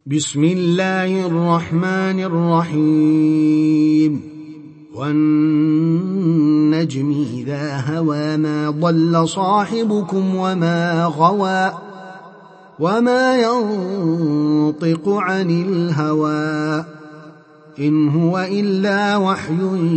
بسم الله الرحمن الرحيم والنجم إذا هوى ما ضل صاحبكم وما غوى وما ينطق عن الهوى إن هو إلا وحي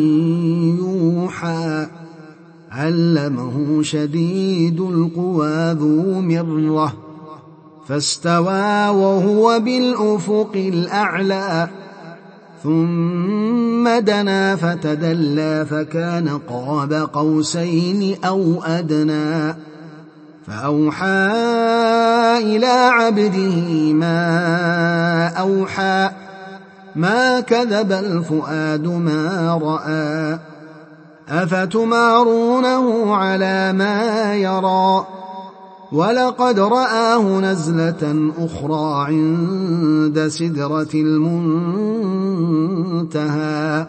يوحى علمه شديد القوى ذو مرة فاستوى وهو بالأفق الأعلى ثم دنا فتدلى فكان قاب قوسين أو أدنى فأوحى إلى عبده ما أوحى ما كذب الفؤاد ما رأى أفتمارونه على ما يرى ولقد رآه نزلة أخرى عند سدرة المنتهى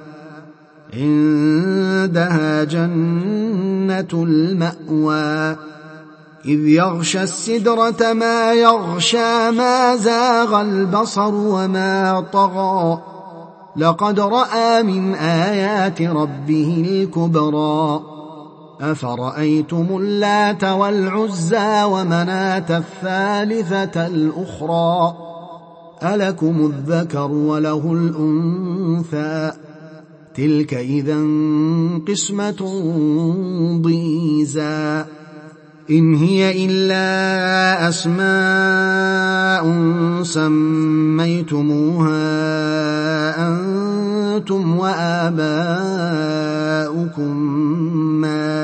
عندها جنة المأوى إذ يغشى السدرة ما يغشى ما زاغ البصر وما طغى لقد رأى من آيات ربه الكبرى أفرأيتم اللات والعزى ومناة الثالثة الأخرى ألكم الذكر وله الأنثى تلك إذا قسمة ضيزى إن هي إلا أسماء سميتموها أنتم وآباؤكم ما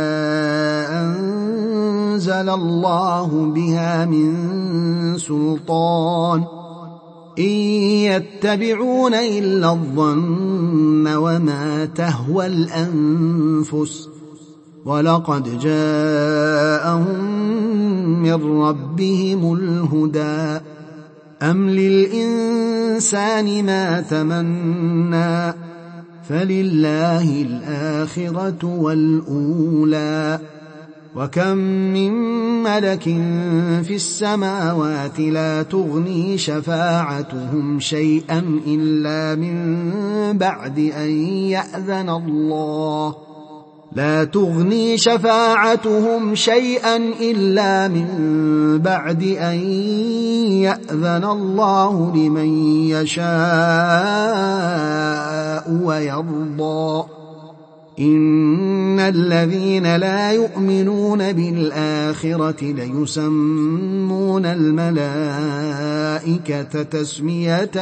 أنزل الله بها من سلطان إن يتبعون إلا الظن وما تهوى الأنفس ولقد جاءهم من ربهم الهدى أم للإنسان ما تمنى فلله الآخرة والأولى وكم من ملك في السماوات لا تغني شفاعتهم شيئا إلا من بعد أن يأذن الله لا تغني شفاعتهم شيئا إلا من بعد أن يأذن الله لمن يشاء ويرضى إن الذين لا يؤمنون بالآخرة ليسمون الملائكة تسمية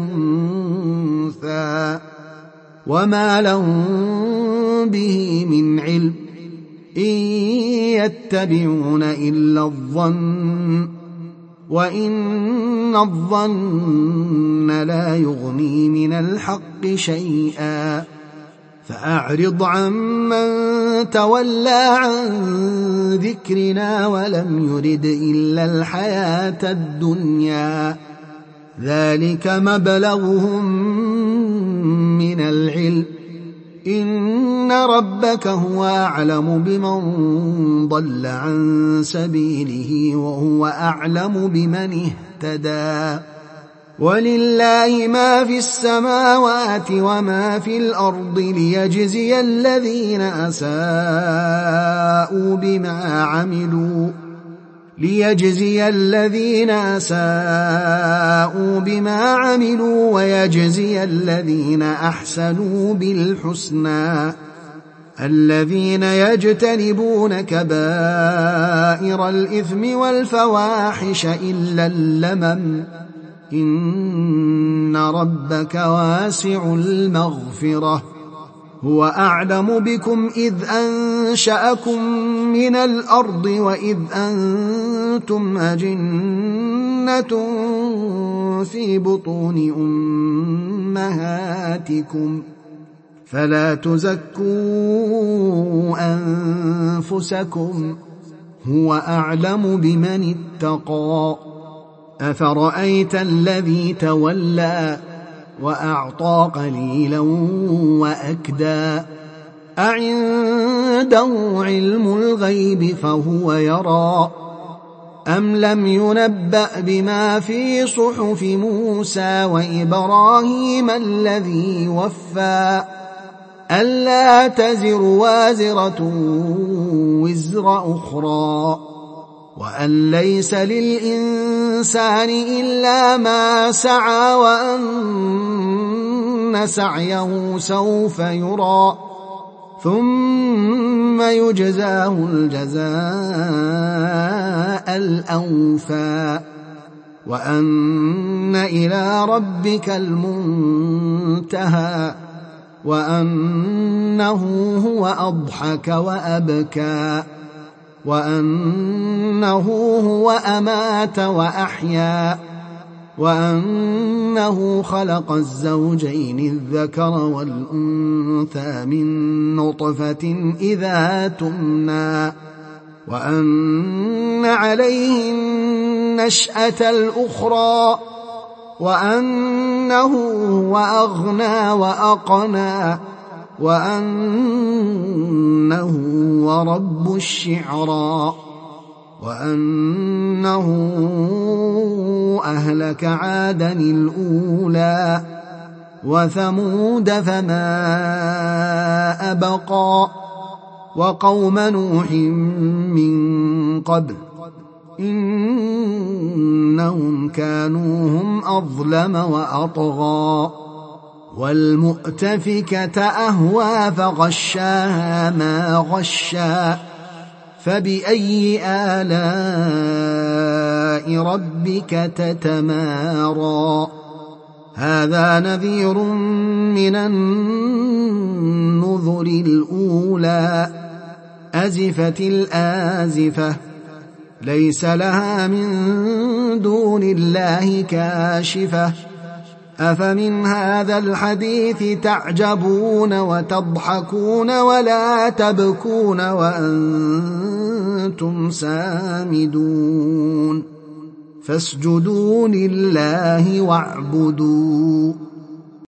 الأنثى وما لهم به من علم إن يتبعون إلا الظن وإن الظن لا يغني من الحق شيئا فأعرض عمن تولى عن ذكرنا ولم يرد إلا الحياة الدنيا ذلك مبلغهم من العلم إن ربك هو أعلم بمن ضل عن سبيله وهو أعلم بمن اهتدى ولله ما في السماوات وما في الأرض ليجزي الذين أساءوا بما عملوا ويجزي الذين أحسنوا بالحسنى الذين يجتنبون كبائر الإثم والفواحش إلا اللمم إن ربك واسع المغفرة هو أعلم بكم إذ أنشأكم من الأرض وإذ أنتم أجنة في بطون أمهاتكم فلا تزكوا أنفسكم هو أعلم بمن اتقى أفرأيت الذي تولى وأعطى قليلا وأكدى أعنده علم الغيب فهو يرى أم لم ينبأ بما في صحف موسى وإبراهيم الذي وفى ألا تزر وازرة وزر أخرى وأن ليس للإنسان إلا ما سعى وأن سعيه سوف يرى ثم يجزاه الجزاء الأوفى وأن إلى ربك المنتهى وأنه هو أضحك وأبكى وأنه هو أمات وأحيا وأنه خلق الزوجين الذكر والأنثى من نطفة إذا تمنى وأن عليه النشأة الأخرى وأنه هو أغنى وأقنى وأنه هو رب الشعرى وأنه أهلك عادا الأولى وثمود فما أبقى وقوم نوح من قبل إنهم كانوا هم أظلم وأطغى والمؤتفكة أهوى فغشاها ما غشا فبأي آلاء ربك تتمارى هذا نذير من النذر الأولى أزفت الآزفة ليس لها من دون الله كاشفة أفمن هذا الحديث تعجبون وتضحكون ولا تبكون وأنتم سامدون فاسجدوا لله واعبدوا